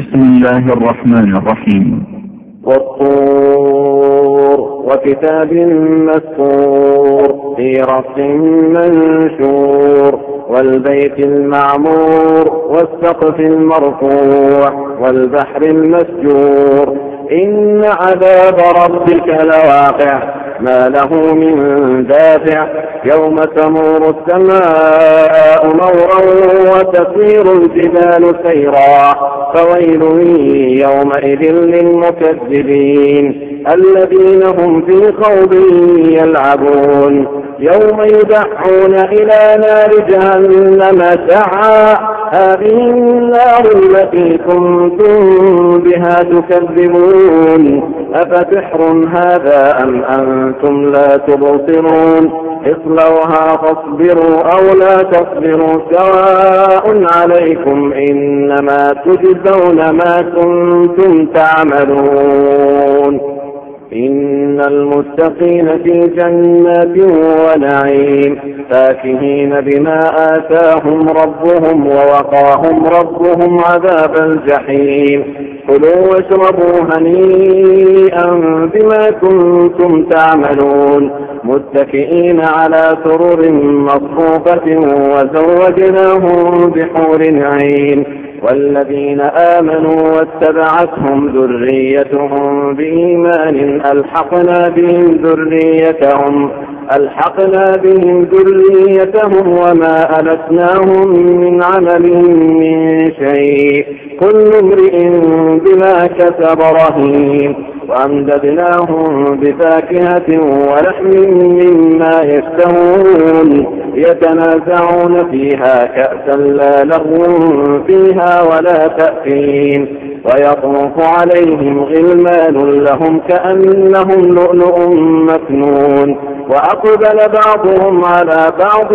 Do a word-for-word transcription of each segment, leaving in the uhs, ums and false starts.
بسم الله الرحمن الرحيم. والطور وكتاب مسطور في رق منشور والبيت المعمور والسقف المرفوع والبحر المسجور إن عذاب ربك لواقع ما له من دافع يوم تمور السماء مورا وتسير الجبال سيرا فويل يومئذ للمكذبين الذين هم في خوض يلعبون يوم يدعون إلى نار جهنم سعى هذه النار التي كنتم بها تكذبون أفتحر هذا أم أنتم لا تبصرون اصلوها فاصبروا أو لا تصبروا سواء عليكم إنما تجزون ما كنتم تعملون إن المتقين في جنات ونعيم فاكهين بما آتاهم ربهم ووقاهم ربهم عذاب الجحيم كلوا واشربوا هنيئا بما كنتم تعملون متكئين على سرر مصفوفة وزوجناهم بحور عين والذين آمنوا واتبعتهم ذريتهم بإيمان ألحقنا بهم ذريتهم ألحقنا بهم ذريتهم وما ألتناهم من عملهم من شيء كل امرئ بما كسب رهين وأمددناهم بفاكهة ولحم مما يشتهون يتنازعون فيها كأسا لا لغو فيها ولا تأثيم ويطوف عليهم غلمان لهم كأنهم لؤلؤ مكنون وأقبل بعضهم على بعض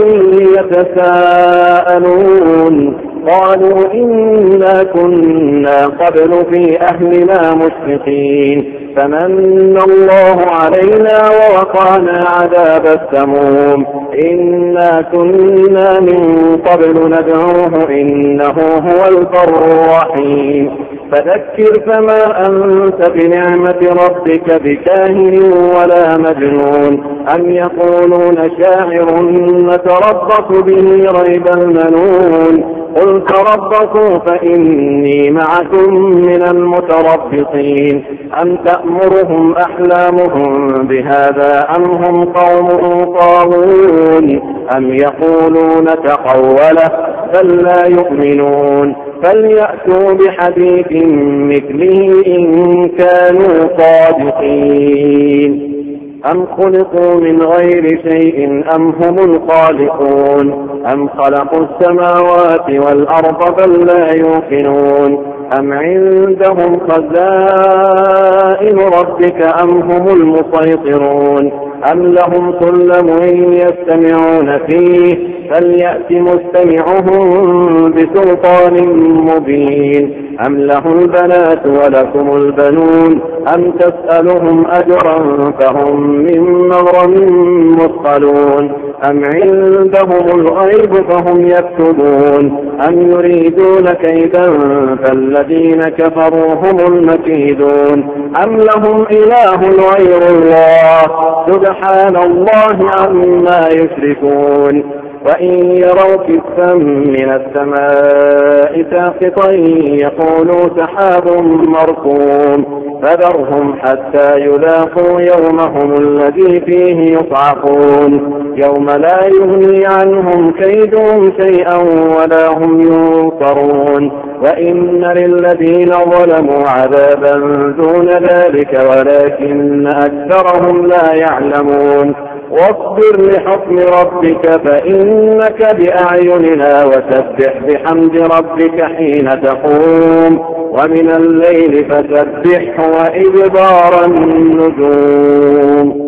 يتساءلون قالوا إنا كنا قبل في أهلنا مشفقين فمن الله علينا ووقانا عذاب السموم إنا كنا من قبل ندعوه إنه هو البر الرحيم فذكر فما أنت بنعمة ربك بكاهن ولا مجنون أم يقولون شاعر نتربص به ريب المنون قل تربصوا فإني معكم من المتربصين أم تأمرهم أحلامهم بهذا أم هم قوم طاغون أم يقولون تقوله بل لا يؤمنون فليأتوا بحديث مثله إن كانوا صادقين أم خلقوا من غير شيء أم هم الخالقون أم خلقوا السماوات والأرض بل لا يوقنون أم عندهم خزائن ربك أم هم المسيطرون أم لهم سلم يستمعون فيه فليأت مستمعهم بسلطان مبين أم له البنات ولكم البنون أم تسألهم أجرا فهم من مغرم مثقلون أم عندهم الغيب فهم يكتبون أم يريدون كيدا فالذين كفروا هم المكيدون أم لهم إله غير الله سبحان الله عما يشركون وإن يروا كسفا من السماء ساقطا يقولوا سحاب مركوم فذرهم حتى يلاقوا يومهم الذي فيه يصعقون يوم لا يغني عنهم كيدهم شيئا ولا هم ينصرون وإن للذين ظلموا عذابا دون ذلك ولكن أكثرهم لا يعلمون واصبر لحكم ربك فإنك بأعيننا وسبح بحمد ربك حين تقوم ومن الليل فسبح وإدبار النجوم.